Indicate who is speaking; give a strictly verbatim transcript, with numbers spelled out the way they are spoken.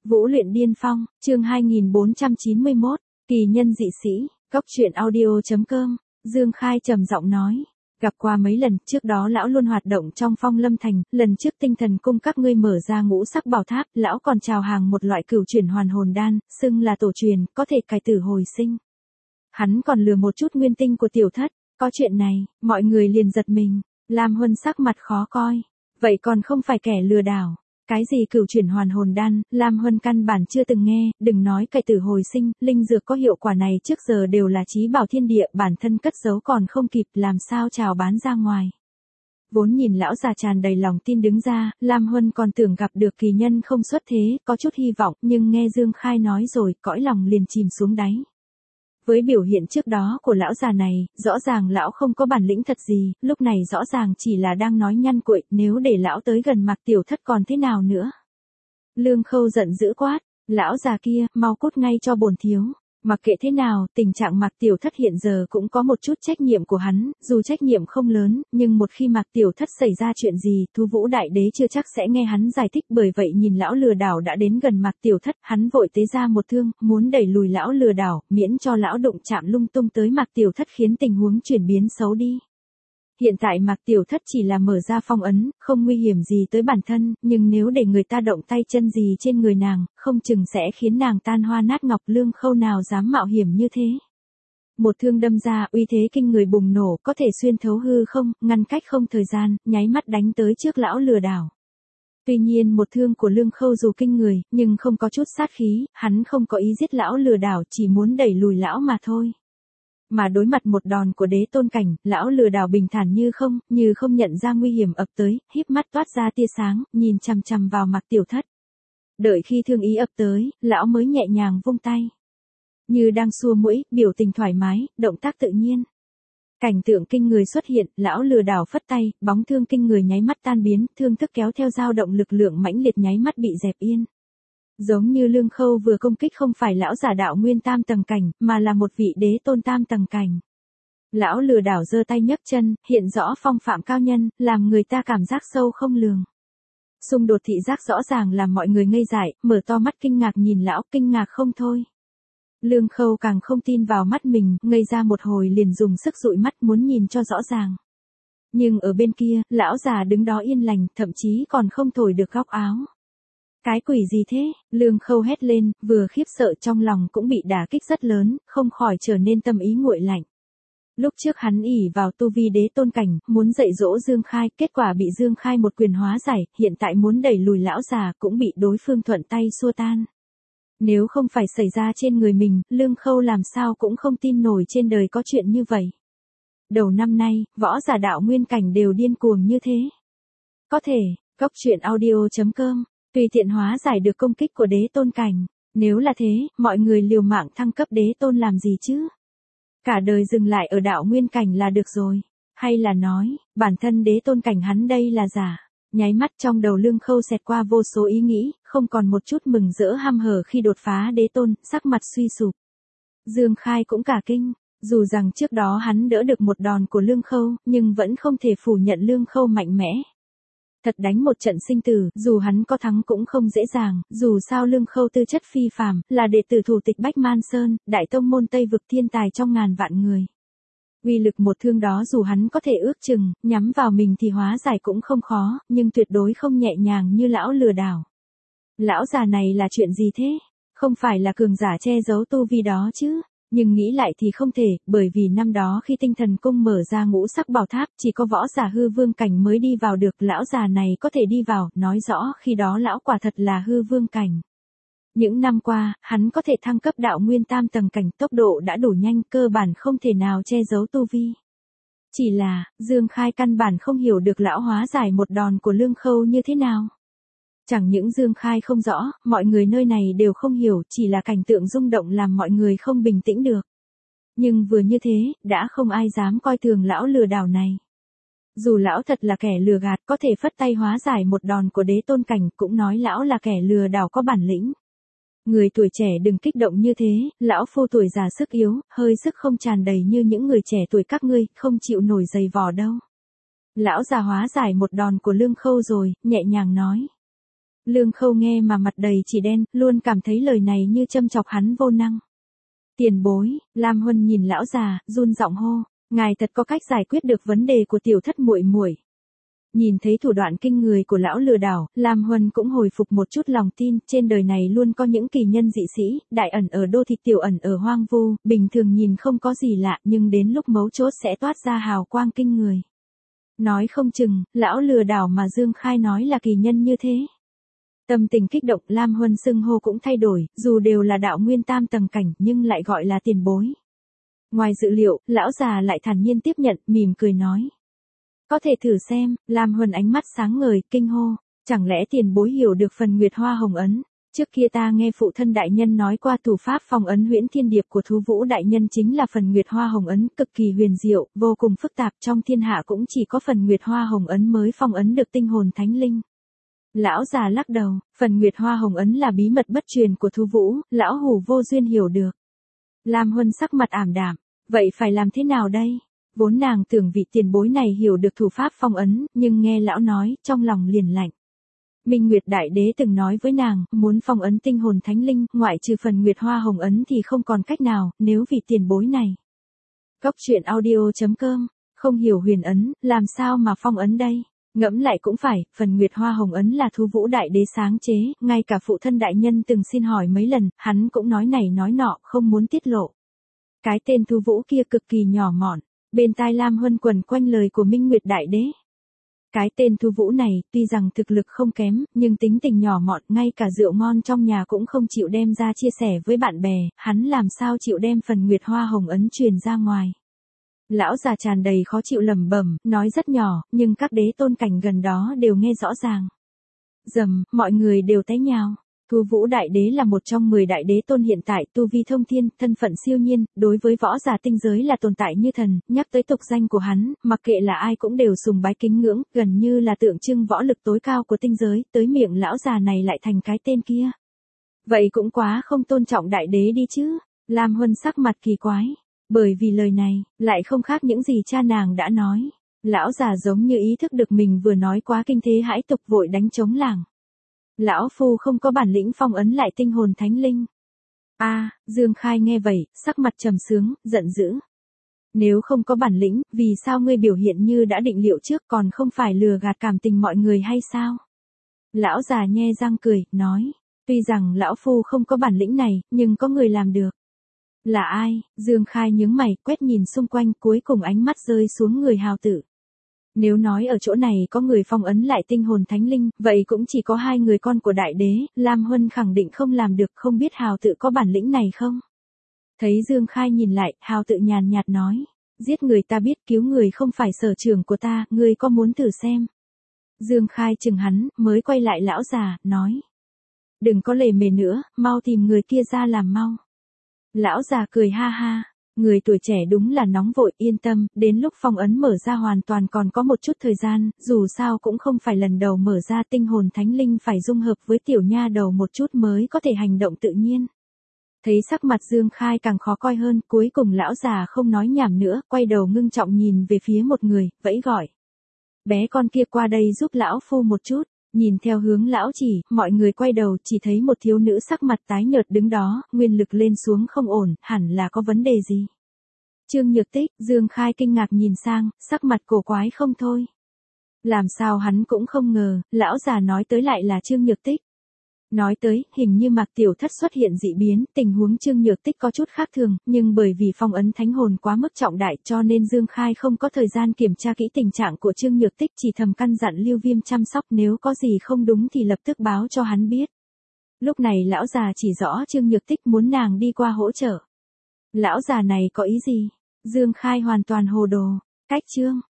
Speaker 1: Vũ luyện điên phong, chương hai nghìn bốn trăm chín mươi mốt, kỳ nhân dị sĩ, góc truyện audio.com, Dương Khai trầm giọng nói. Gặp qua mấy lần, trước đó lão luôn hoạt động trong Phong Lâm Thành, lần trước tinh thần cung các ngươi mở ra ngũ sắc bảo tháp, lão còn chào hàng một loại cửu chuyển hoàn hồn đan, xưng là tổ truyền, có thể cải tử hồi sinh. Hắn còn lừa một chút nguyên tinh của tiểu thất, có chuyện này, mọi người liền giật mình, Lam Huân sắc mặt khó coi, vậy còn không phải kẻ lừa đảo. Cái gì cửu chuyển hoàn hồn đan, Lam Huân căn bản chưa từng nghe, đừng nói cải tử hồi sinh, linh dược có hiệu quả này trước giờ đều là trí bảo thiên địa, bản thân cất giấu còn không kịp, làm sao chào bán ra ngoài. Vốn nhìn lão già tràn đầy lòng tin đứng ra, Lam Huân còn tưởng gặp được kỳ nhân không xuất thế, có chút hy vọng, nhưng nghe Dương Khai nói rồi, cõi lòng liền chìm xuống đáy. Với biểu hiện trước đó của lão già này, rõ ràng lão không có bản lĩnh thật gì, lúc này rõ ràng chỉ là đang nói nhăn cuội, nếu để lão tới gần Mạc Tiểu Thất còn thế nào nữa. Lương Khâu giận dữ quát, lão già kia, mau cút ngay cho bổn thiếu. Mặc kệ thế nào, tình trạng Mạc Tiểu Thất hiện giờ cũng có một chút trách nhiệm của hắn, dù trách nhiệm không lớn, nhưng một khi Mạc Tiểu Thất xảy ra chuyện gì, Thu Vũ Đại Đế chưa chắc sẽ nghe hắn giải thích, bởi vậy nhìn lão lừa đảo đã đến gần Mạc Tiểu Thất, hắn vội tế ra một thương, muốn đẩy lùi lão lừa đảo, miễn cho lão đụng chạm lung tung tới Mạc Tiểu Thất khiến tình huống chuyển biến xấu đi. Hiện tại Mạc Tiểu Thất chỉ là mở ra phong ấn, không nguy hiểm gì tới bản thân, nhưng nếu để người ta động tay chân gì trên người nàng, không chừng sẽ khiến nàng tan hoa nát ngọc. Lương Khâu nào dám mạo hiểm như thế. Một thương đâm ra, uy thế kinh người bùng nổ, có thể xuyên thấu hư không, ngăn cách không thời gian, nháy mắt đánh tới trước lão lừa đảo. Tuy nhiên một thương của Lương Khâu dù kinh người, nhưng không có chút sát khí, hắn không có ý giết lão lừa đảo, chỉ muốn đẩy lùi lão mà thôi. Mà đối mặt một đòn của đế tôn cảnh, lão lừa đảo bình thản như không, như không nhận ra nguy hiểm ập tới, híp mắt toát ra tia sáng, nhìn chằm chằm vào Mạc Tiểu Thất. Đợi khi thương ý ập tới, lão mới nhẹ nhàng vung tay. Như đang xua mũi, biểu tình thoải mái, động tác tự nhiên. Cảnh tượng kinh người xuất hiện, lão lừa đảo phất tay, bóng thương kinh người nháy mắt tan biến, thương thức kéo theo dao động lực lượng mãnh liệt nháy mắt bị dẹp yên. Giống như Lương Khâu vừa công kích không phải lão giả đạo nguyên tam tầng cảnh, mà là một vị đế tôn tam tầng cảnh. Lão lừa đảo giơ tay nhấc chân, hiện rõ phong phạm cao nhân, làm người ta cảm giác sâu không lường. Xung đột thị giác rõ ràng làm mọi người ngây dại, mở to mắt kinh ngạc nhìn lão, kinh ngạc không thôi. Lương Khâu càng không tin vào mắt mình, ngây ra một hồi liền dùng sức dụi mắt muốn nhìn cho rõ ràng. Nhưng ở bên kia, lão già đứng đó yên lành, thậm chí còn không thổi được góc áo. Cái quỷ gì thế? Lương Khâu hét lên, vừa khiếp sợ trong lòng cũng bị đả kích rất lớn, không khỏi trở nên tâm ý nguội lạnh. Lúc trước hắn ỷ vào tu vi đế tôn cảnh, muốn dạy dỗ Dương Khai, kết quả bị Dương Khai một quyền hóa giải, hiện tại muốn đẩy lùi lão già cũng bị đối phương thuận tay xua tan. Nếu không phải xảy ra trên người mình, Lương Khâu làm sao cũng không tin nổi trên đời có chuyện như vậy. Đầu năm nay, võ giả đạo nguyên cảnh đều điên cuồng như thế. Có thể, góc truyện audio.com tùy tiện hóa giải được công kích của đế tôn cảnh. Nếu là thế, mọi người liều mạng thăng cấp đế tôn làm gì chứ? Cả đời dừng lại ở đạo nguyên cảnh là được rồi. Hay là nói, bản thân đế tôn cảnh hắn đây là giả. Nháy mắt trong đầu Lương Khâu xẹt qua vô số ý nghĩ, không còn một chút mừng rỡ ham hở khi đột phá đế tôn, sắc mặt suy sụp. Dương Khai cũng cả kinh, dù rằng trước đó hắn đỡ được một đòn của Lương Khâu, nhưng vẫn không thể phủ nhận Lương Khâu mạnh mẽ. Thật đánh một trận sinh tử, dù hắn có thắng cũng không dễ dàng, dù sao Lương Khâu tư chất phi phàm, là đệ tử thủ tịch Bách Man Sơn, đại tông môn Tây vực thiên tài trong ngàn vạn người. Uy lực một thương đó dù hắn có thể ước chừng, nhắm vào mình thì hóa giải cũng không khó, nhưng tuyệt đối không nhẹ nhàng như lão lừa đảo. Lão già này là chuyện gì thế? Không phải là cường giả che giấu tu vi đó chứ? Nhưng nghĩ lại thì không thể, bởi vì năm đó khi tinh thần cung mở ra ngũ sắc bảo tháp, chỉ có võ giả hư vương cảnh mới đi vào được, lão già này có thể đi vào, nói rõ khi đó lão quả thật là hư vương cảnh. Những năm qua, hắn có thể thăng cấp đạo nguyên tam tầng cảnh, tốc độ đã đủ nhanh, cơ bản không thể nào che giấu tu vi. Chỉ là, Dương Khai căn bản không hiểu được lão hóa giải một đòn của Lương Khâu như thế nào. Chẳng những Dương Khai không rõ, mọi người nơi này đều không hiểu, chỉ là cảnh tượng rung động làm mọi người không bình tĩnh được. Nhưng vừa như thế, đã không ai dám coi thường lão lừa đảo này. Dù lão thật là kẻ lừa gạt, có thể phất tay hóa giải một đòn của đế tôn cảnh, cũng nói lão là kẻ lừa đảo có bản lĩnh. Người tuổi trẻ đừng kích động như thế, lão phu tuổi già sức yếu, hơi sức không tràn đầy như những người trẻ tuổi các ngươi, không chịu nổi giày vò đâu. Lão già hóa giải một đòn của Lương Khâu rồi, nhẹ nhàng nói. Lương Khâu nghe mà mặt đầy chỉ đen, luôn cảm thấy lời này như châm chọc hắn vô năng. Tiền bối, Lam Huân nhìn lão già, run giọng hô, ngài thật có cách giải quyết được vấn đề của tiểu thất muội muội. Nhìn thấy thủ đoạn kinh người của lão lừa đảo, Lam Huân cũng hồi phục một chút lòng tin, trên đời này luôn có những kỳ nhân dị sĩ, đại ẩn ở đô thị tiểu ẩn ở hoang vu, bình thường nhìn không có gì lạ nhưng đến lúc mấu chốt sẽ toát ra hào quang kinh người. Nói không chừng, lão lừa đảo mà Dương Khai nói là kỳ nhân như thế. Tâm tình kích động, Lam Huân xưng hô cũng thay đổi, dù đều là đạo nguyên tam tầng cảnh nhưng lại gọi là tiền bối. Ngoài dự liệu, lão già lại thản nhiên tiếp nhận, mỉm cười nói. Có thể thử xem, Lam Huân ánh mắt sáng ngời, kinh hô, chẳng lẽ tiền bối hiểu được phần Nguyệt Hoa Hồng Ấn? Trước kia ta nghe phụ thân đại nhân nói qua thủ pháp phong ấn huyễn thiên điệp của Thú Vũ đại nhân chính là phần Nguyệt Hoa Hồng Ấn, cực kỳ huyền diệu, vô cùng phức tạp, trong thiên hạ cũng chỉ có phần Nguyệt Hoa Hồng Ấn mới phong ấn được tinh hồn thánh linh. Lão già lắc đầu, phần Nguyệt Hoa Hồng Ấn là bí mật bất truyền của Thú Vũ, lão hủ vô duyên hiểu được. Lam Huân sắc mặt ảm đạm, vậy phải làm thế nào đây? Vốn nàng tưởng vị tiền bối này hiểu được thủ pháp phong ấn, nhưng nghe lão nói, trong lòng liền lạnh. Minh Nguyệt Đại Đế từng nói với nàng, muốn phong ấn tinh hồn thánh linh, ngoại trừ phần Nguyệt Hoa Hồng Ấn thì không còn cách nào, nếu vị tiền bối này. Cốc truyện audio chấm com, không hiểu huyền ấn, làm sao mà phong ấn đây? Ngẫm lại cũng phải, phần Nguyệt Hoa Hồng Ấn là Thú Vũ Đại Đế sáng chế, ngay cả phụ thân đại nhân từng xin hỏi mấy lần, hắn cũng nói này nói nọ, không muốn tiết lộ. Cái tên Thú Vũ kia cực kỳ nhỏ mọn, bên tai Lam Huân quần quanh lời của Minh Nguyệt Đại Đế. Cái tên Thú Vũ này, tuy rằng thực lực không kém, nhưng tính tình nhỏ mọn, ngay cả rượu ngon trong nhà cũng không chịu đem ra chia sẻ với bạn bè, hắn làm sao chịu đem phần Nguyệt Hoa Hồng Ấn truyền ra ngoài. Lão già tràn đầy khó chịu lẩm bẩm, nói rất nhỏ, nhưng các đế tôn cảnh gần đó đều nghe rõ ràng. Rầm, mọi người đều té nhào. Thú Vũ Đại Đế là một trong mười đại đế tôn hiện tại, tu vi thông thiên, thân phận siêu nhiên, đối với võ giả tinh giới là tồn tại như thần, nhắc tới tục danh của hắn, mặc kệ là ai cũng đều sùng bái kính ngưỡng, gần như là tượng trưng võ lực tối cao của tinh giới, tới miệng lão già này lại thành cái tên kia. Vậy cũng quá không tôn trọng đại đế đi chứ. Lam Huân sắc mặt kỳ quái, bởi vì lời này, lại không khác những gì cha nàng đã nói. Lão già giống như ý thức được mình vừa nói quá kinh thế hãi tục, vội đánh trống lảng. Lão phu không có bản lĩnh phong ấn lại tinh hồn thánh linh. A, à, Dương Khai nghe vậy, sắc mặt trầm sướng, giận dữ. Nếu không có bản lĩnh, vì sao ngươi biểu hiện như đã định liệu trước, còn không phải lừa gạt cảm tình mọi người hay sao? Lão già nhe răng cười, nói, tuy rằng lão phu không có bản lĩnh này, nhưng có người làm được. Là ai? Dương Khai nhướng mày, quét nhìn xung quanh, cuối cùng ánh mắt rơi xuống người hào tử. Nếu nói ở chỗ này có người phong ấn lại tinh hồn thánh linh, vậy cũng chỉ có hai người con của đại đế, Lam Huân khẳng định không làm được, không biết hào tự có bản lĩnh này không? Thấy Dương Khai nhìn lại, hào tự nhàn nhạt nói, giết người ta biết, cứu người không phải sở trường của ta, ngươi có muốn thử xem? Dương Khai chừng hắn, mới quay lại lão già, nói, đừng có lề mề nữa, mau tìm người kia ra làm mau. Lão già cười ha ha. Người tuổi trẻ đúng là nóng vội, yên tâm, đến lúc phong ấn mở ra hoàn toàn còn có một chút thời gian, dù sao cũng không phải lần đầu mở ra, tinh hồn thánh linh phải dung hợp với tiểu nha đầu một chút mới có thể hành động tự nhiên. Thấy sắc mặt Dương Khai càng khó coi hơn, cuối cùng lão già không nói nhảm nữa, quay đầu ngưng trọng nhìn về phía một người, vẫy gọi. Bé con kia qua đây giúp lão phu một chút. Nhìn theo hướng lão chỉ, mọi người quay đầu chỉ thấy một thiếu nữ sắc mặt tái nhợt đứng đó, nguyên lực lên xuống không ổn, hẳn là có vấn đề gì. Trương Nhược Tích, Dương Khai kinh ngạc nhìn sang, sắc mặt cổ quái không thôi. Làm sao hắn cũng không ngờ, lão già nói tới lại là Trương Nhược Tích. Nói tới, hình như Mạc Tiểu Thất xuất hiện dị biến, tình huống Trương Nhược Tích có chút khác thường, nhưng bởi vì phong ấn thánh hồn quá mức trọng đại cho nên Dương Khai không có thời gian kiểm tra kỹ tình trạng của Trương Nhược Tích, chỉ thầm căn dặn Lưu Viêm chăm sóc, nếu có gì không đúng thì lập tức báo cho hắn biết. Lúc này lão già chỉ rõ Trương Nhược Tích muốn nàng đi qua hỗ trợ. Lão già này có ý gì? Dương Khai hoàn toàn hồ đồ. Cách chương